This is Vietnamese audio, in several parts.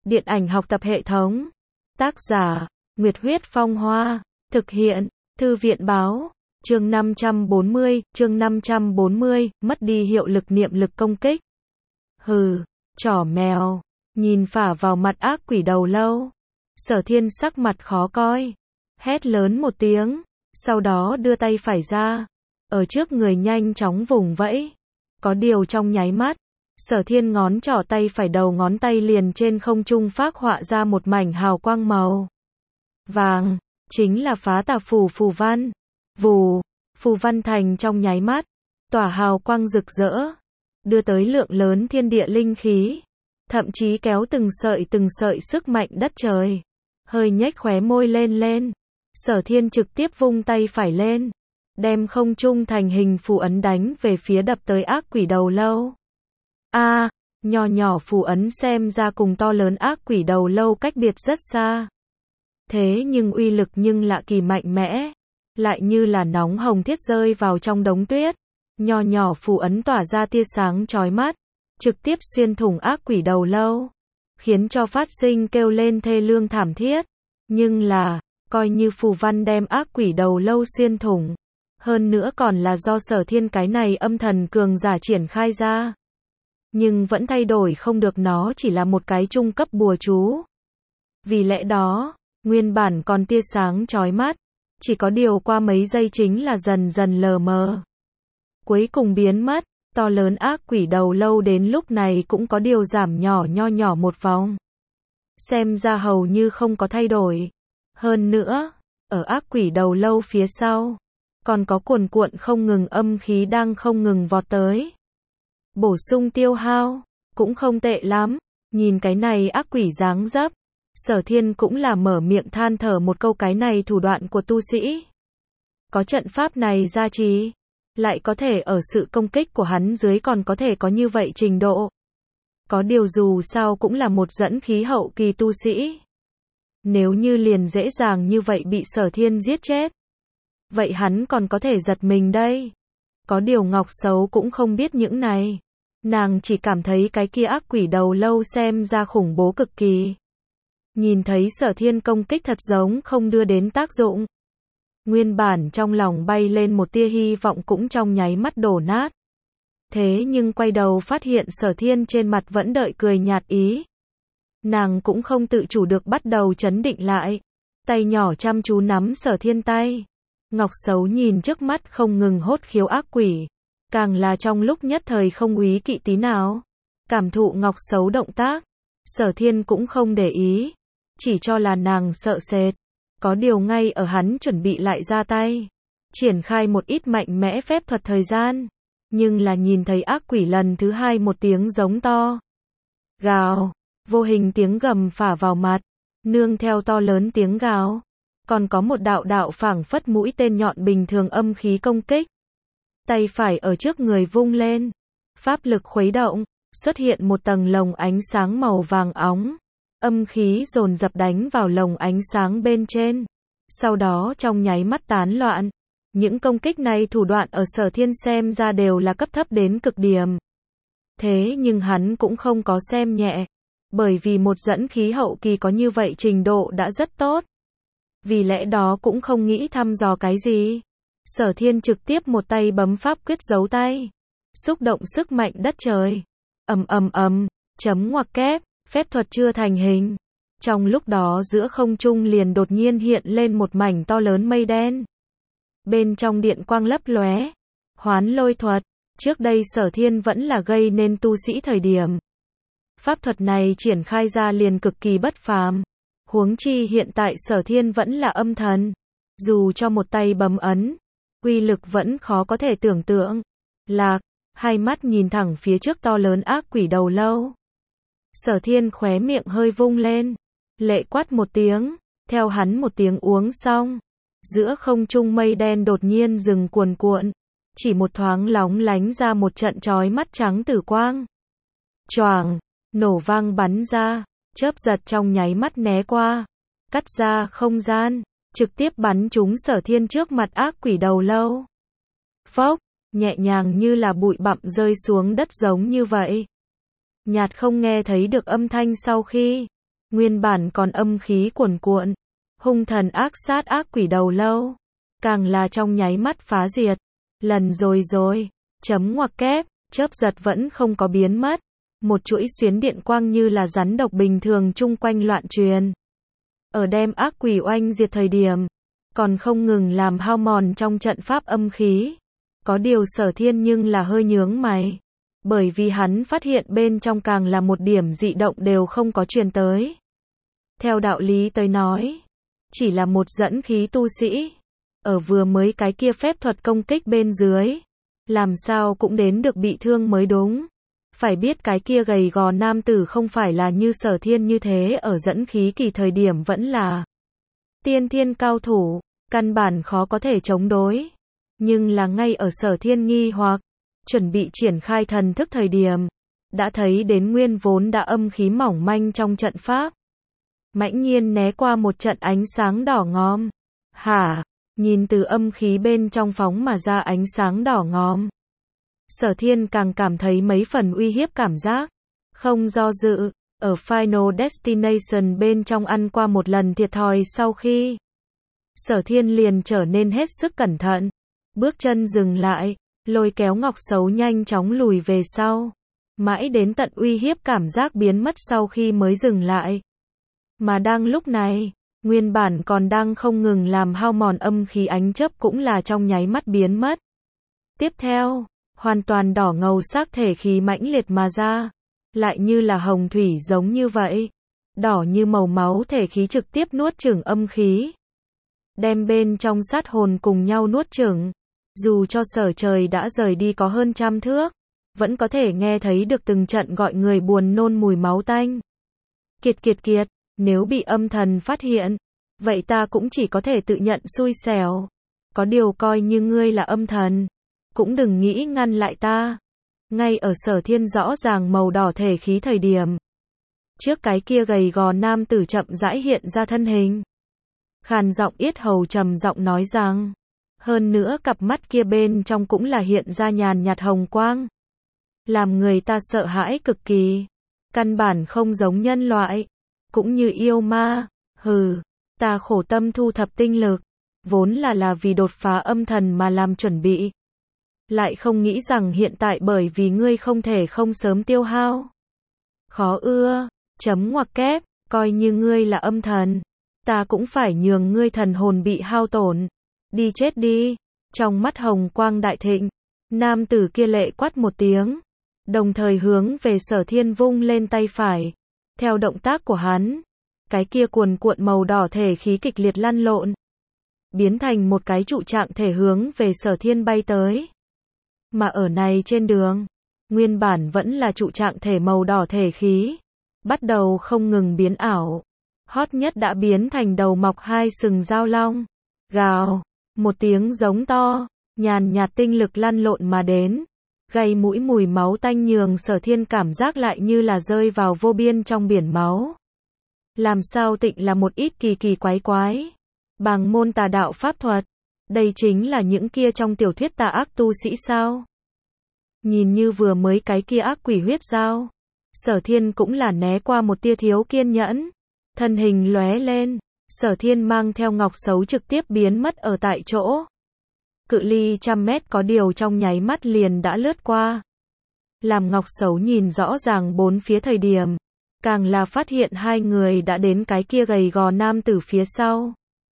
Điện ảnh học tập hệ thống. Tác giả, Nguyệt Huyết Phong Hoa. Thực hiện, Thư viện Báo. Chương 540, mất đi hiệu lực niệm lực công kích. Hừ, chỏ mèo, nhìn phả vào mặt ác quỷ đầu lâu. Sở Thiên sắc mặt khó coi, hét lớn một tiếng, sau đó đưa tay phải ra, ở trước người nhanh chóng vùng vẫy. Có điều trong nháy mắt, Sở Thiên ngón trỏ tay phải đầu ngón tay liền trên không trung phác họa ra một mảnh hào quang màu vàng, chính là phá tà phù phù văn. Vù, phù văn thành trong nháy mắt, tỏa hào quang rực rỡ, đưa tới lượng lớn thiên địa linh khí, thậm chí kéo từng sợi sức mạnh đất trời. Hơi nhếch khóe môi lên, Sở Thiên trực tiếp vung tay phải lên, đem không trung thành hình phù ấn đánh về phía đập tới ác quỷ đầu lâu. Nhỏ nhỏ phù ấn xem ra cùng to lớn ác quỷ đầu lâu cách biệt rất xa. Thế nhưng uy lực nhưng lạ kỳ mạnh mẽ, lại như là nóng hồng thiết rơi vào trong đống tuyết. Nhỏ nhỏ phù ấn tỏa ra tia sáng chói mắt, trực tiếp xuyên thủng ác quỷ đầu lâu, khiến cho phát sinh kêu lên thê lương thảm thiết. Nhưng là, coi như phù văn đem ác quỷ đầu lâu xuyên thủng, hơn nữa còn là do Sở Thiên cái này âm thần cường giả triển khai ra, nhưng vẫn thay đổi không được nó chỉ là một cái trung cấp bùa chú. Vì lẽ đó, nguyên bản còn tia sáng chói mắt, chỉ có điều qua mấy giây chính là dần dần lờ mờ, cuối cùng biến mất. To lớn ác quỷ đầu lâu đến lúc này cũng có điều giảm nhỏ nho nhỏ một vòng, xem ra hầu như không có thay đổi. Hơn nữa, ở ác quỷ đầu lâu phía sau, còn có cuồn cuộn không ngừng âm khí đang không ngừng vọt tới. Bổ sung tiêu hao, cũng không tệ lắm. Nhìn cái này ác quỷ dáng dấp, Sở Thiên cũng là mở miệng than thở một câu, cái này thủ đoạn của tu sĩ. Có trận pháp này gia trì, lại có thể ở sự công kích của hắn dưới còn có thể có như vậy trình độ. Có điều dù sao cũng là một dẫn khí hậu kỳ tu sĩ. Nếu như liền dễ dàng như vậy bị Sở Thiên giết chết, vậy hắn còn có thể giật mình đây. Có điều Ngọc Sấu cũng không biết những này. Nàng chỉ cảm thấy cái kia ác quỷ đầu lâu xem ra khủng bố cực kỳ. Nhìn thấy Sở Thiên công kích thật giống không đưa đến tác dụng. Nguyên bản trong lòng bay lên một tia hy vọng cũng trong nháy mắt đổ nát. Thế nhưng quay đầu phát hiện Sở Thiên trên mặt vẫn đợi cười nhạt ý. Nàng cũng không tự chủ được bắt đầu trấn định lại. Tay nhỏ chăm chú nắm Sở Thiên tay. Ngọc Sấu nhìn trước mắt không ngừng hốt khiếu ác quỷ, càng là trong lúc nhất thời không úy kỵ tí nào. Cảm thụ Ngọc Sấu động tác, Sở Thiên cũng không để ý, chỉ cho là nàng sợ sệt. Có điều ngay ở hắn chuẩn bị lại ra tay, triển khai một ít mạnh mẽ phép thuật thời gian, nhưng là nhìn thấy ác quỷ lần thứ hai một tiếng giống to. Gào, vô hình tiếng gầm phả vào mặt, nương theo to lớn tiếng gào, còn có một đạo đạo phảng phất mũi tên nhọn bình thường âm khí công kích. Tay phải ở trước người vung lên, pháp lực khuấy động, xuất hiện một tầng lồng ánh sáng màu vàng óng. Âm khí dồn dập đánh vào lồng ánh sáng bên trên, sau đó trong nháy mắt tán loạn. Những công kích này thủ đoạn ở Sở Thiên xem ra đều là cấp thấp đến cực điểm. Thế nhưng hắn cũng không có xem nhẹ, bởi vì một dẫn khí hậu kỳ có như vậy trình độ đã rất tốt. Vì lẽ đó cũng không nghĩ thăm dò cái gì. Sở Thiên trực tiếp một tay bấm pháp quyết giấu tay, xúc động sức mạnh đất trời. Chấm ngoặc kép, phép thuật chưa thành hình. Trong lúc đó giữa không trung liền đột nhiên hiện lên một mảnh to lớn mây đen. Bên trong điện quang lấp lóe, hoán lôi thuật, trước đây Sở Thiên vẫn là gây nên tu sĩ thời điểm. Pháp thuật này triển khai ra liền cực kỳ bất phàm. Huống chi hiện tại Sở Thiên vẫn là âm thần, dù cho một tay bấm ấn, uy lực vẫn khó có thể tưởng tượng. Lạc, hai mắt nhìn thẳng phía trước to lớn ác quỷ đầu lâu. Sở Thiên khóe miệng hơi vung lên, lệ quát một tiếng, theo hắn một tiếng uống xong, giữa không trung mây đen đột nhiên dừng cuồn cuộn, chỉ một thoáng lóng lánh ra một trận chói mắt trắng tử quang. Choàng, nổ vang bắn ra, chớp giật trong nháy mắt né qua, cắt ra không gian, trực tiếp bắn trúng Sở Thiên trước mặt ác quỷ đầu lâu. Phốc, nhẹ nhàng như là bụi bặm rơi xuống đất giống như vậy. Nhạt không nghe thấy được âm thanh sau khi Nguyên bản còn âm khí cuồn cuộn, hung thần ác sát ác quỷ đầu lâu, càng là trong nháy mắt phá diệt. Lần rồi, chấm ngoặc kép, chớp giật vẫn không có biến mất. Một chuỗi xuyến điện quang như là rắn độc bình thường chung quanh loạn truyền. Ở đem ác quỷ oanh diệt thời điểm, còn không ngừng làm hao mòn trong trận pháp âm khí. Có điều Sở Thiên nhưng là hơi nhướng mày. Bởi vì hắn phát hiện bên trong càng là một điểm dị động đều không có truyền tới. Theo đạo lý tới nói, chỉ là một dẫn khí tu sĩ. Ở vừa mới cái kia phép thuật công kích bên dưới. Làm sao cũng đến được bị thương mới đúng. Phải biết cái kia gầy gò nam tử không phải là như Sở Thiên như thế ở dẫn khí kỳ thời điểm vẫn là tiên thiên cao thủ, căn bản khó có thể chống đối. Nhưng là ngay ở Sở Thiên nghi hoặc, chuẩn bị triển khai thần thức thời điểm, đã thấy đến nguyên vốn đã âm khí mỏng manh trong trận pháp. Mãnh nhiên né qua một trận ánh sáng đỏ ngòm. Hả? Nhìn từ âm khí bên trong phóng mà ra ánh sáng đỏ ngòm. Sở Thiên càng cảm thấy mấy phần uy hiếp cảm giác. Không do dự, ở Final Destination bên trong ăn qua một lần thiệt thòi sau khi. Sở Thiên liền trở nên hết sức cẩn thận. Bước chân dừng lại, lôi kéo Ngọc Sấu nhanh chóng lùi về sau. Mãi đến tận uy hiếp cảm giác biến mất sau khi mới dừng lại. Mà đang lúc này, nguyên bản còn đang không ngừng làm hao mòn âm khí ánh chớp cũng là trong nháy mắt biến mất. Tiếp theo, hoàn toàn đỏ ngầu sắc thể khí mãnh liệt mà ra, lại như là hồng thủy giống như vậy, đỏ như màu máu thể khí trực tiếp nuốt chửng âm khí, đem bên trong sát hồn cùng nhau nuốt chửng. Dù cho Sở Trời đã rời đi có hơn 100 thước, vẫn có thể nghe thấy được từng trận gọi người buồn nôn mùi máu tanh. Kiệt, nếu bị âm thần phát hiện, vậy ta cũng chỉ có thể tự nhận xui xẻo. Có điều coi như ngươi là âm thần, cũng đừng nghĩ ngăn lại ta. Ngay ở Sở Thiên rõ ràng màu đỏ thể khí thời điểm, trước cái kia gầy gò nam tử chậm rãi hiện ra thân hình. Khàn giọng yết hầu trầm giọng nói rằng, hơn nữa cặp mắt kia bên trong cũng là hiện ra nhàn nhạt hồng quang, làm người ta sợ hãi cực kỳ, căn bản không giống nhân loại, cũng như yêu ma. Hừ, ta khổ tâm thu thập tinh lực, vốn là vì đột phá âm thần mà làm chuẩn bị. Lại không nghĩ rằng hiện tại bởi vì ngươi không thể không sớm tiêu hao. Khó ưa, chấm ngoặc kép, coi như ngươi là âm thần, ta cũng phải nhường ngươi thần hồn bị hao tổn. Đi chết đi. Trong mắt hồng quang đại thịnh, nam tử kia lệ quát một tiếng, đồng thời hướng về Sở Thiên vung lên tay phải. Theo động tác của hắn, cái kia cuồn cuộn màu đỏ thể khí kịch liệt lăn lộn, biến thành một cái trụ trạng thể hướng về Sở Thiên bay tới. Mà ở này trên đường, nguyên bản vẫn là trụ trạng thể màu đỏ thể khí, bắt đầu không ngừng biến ảo. Hot nhất đã biến thành đầu mọc hai sừng dao long. Gào, một tiếng giống to, nhàn nhạt tinh lực lăn lộn mà đến, gây mũi mùi máu tanh nhường Sở Thiên cảm giác lại như là rơi vào vô biên trong biển máu. Làm sao tịnh là một ít kỳ quái. Bằng môn tà đạo pháp thuật, đây chính là những kia trong tiểu thuyết tà ác tu sĩ sao? Nhìn như vừa mới cái kia ác quỷ huyết dao, Sở Thiên cũng là né qua một tia thiếu kiên nhẫn, thân hình lóe lên, Sở Thiên mang theo Ngọc Sấu trực tiếp biến mất ở tại chỗ. Cự ly 100 mét có điều trong nháy mắt liền đã lướt qua. Làm Ngọc Sấu nhìn rõ ràng bốn phía thời điểm, càng là phát hiện hai người đã đến cái kia gầy gò nam tử phía sau.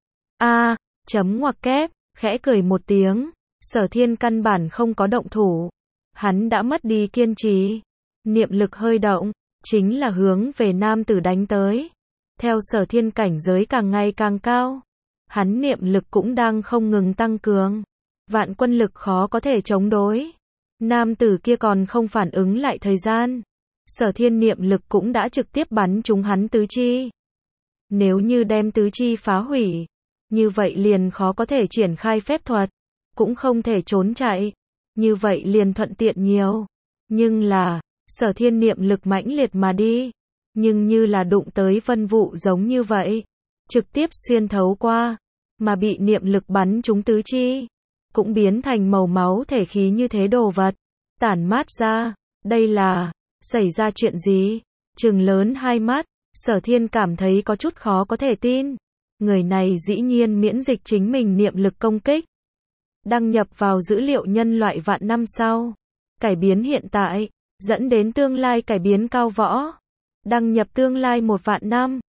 Chấm ngoặc kép, khẽ cười một tiếng, Sở Thiên căn bản không có động thủ. Hắn đã mất đi kiên trì, niệm lực hơi động, chính là hướng về nam tử đánh tới. Theo Sở Thiên cảnh giới càng ngày càng cao, hắn niệm lực cũng đang không ngừng tăng cường. Vạn quân lực khó có thể chống đối. Nam tử kia còn không phản ứng lại thời gian, Sở Thiên niệm lực cũng đã trực tiếp bắn trúng hắn tứ chi. Nếu như đem tứ chi phá hủy, như vậy liền khó có thể triển khai phép thuật, cũng không thể trốn chạy, như vậy liền thuận tiện nhiều. Nhưng là, Sở Thiên niệm lực mãnh liệt mà đi, nhưng như là đụng tới vân vụ giống như vậy, trực tiếp xuyên thấu qua, mà bị niệm lực bắn trúng tứ chi, cũng biến thành màu máu thể khí như thế đồ vật, tản mát ra. Đây là, xảy ra chuyện gì? Trừng lớn hai mắt, Sở Thiên cảm thấy có chút khó có thể tin. Người này dĩ nhiên miễn dịch chính mình niệm lực công kích. Đăng nhập vào dữ liệu nhân loại vạn năm sau. Cải biến hiện tại, dẫn đến tương lai cải biến cao võ. Đăng nhập tương lai 1 vạn năm.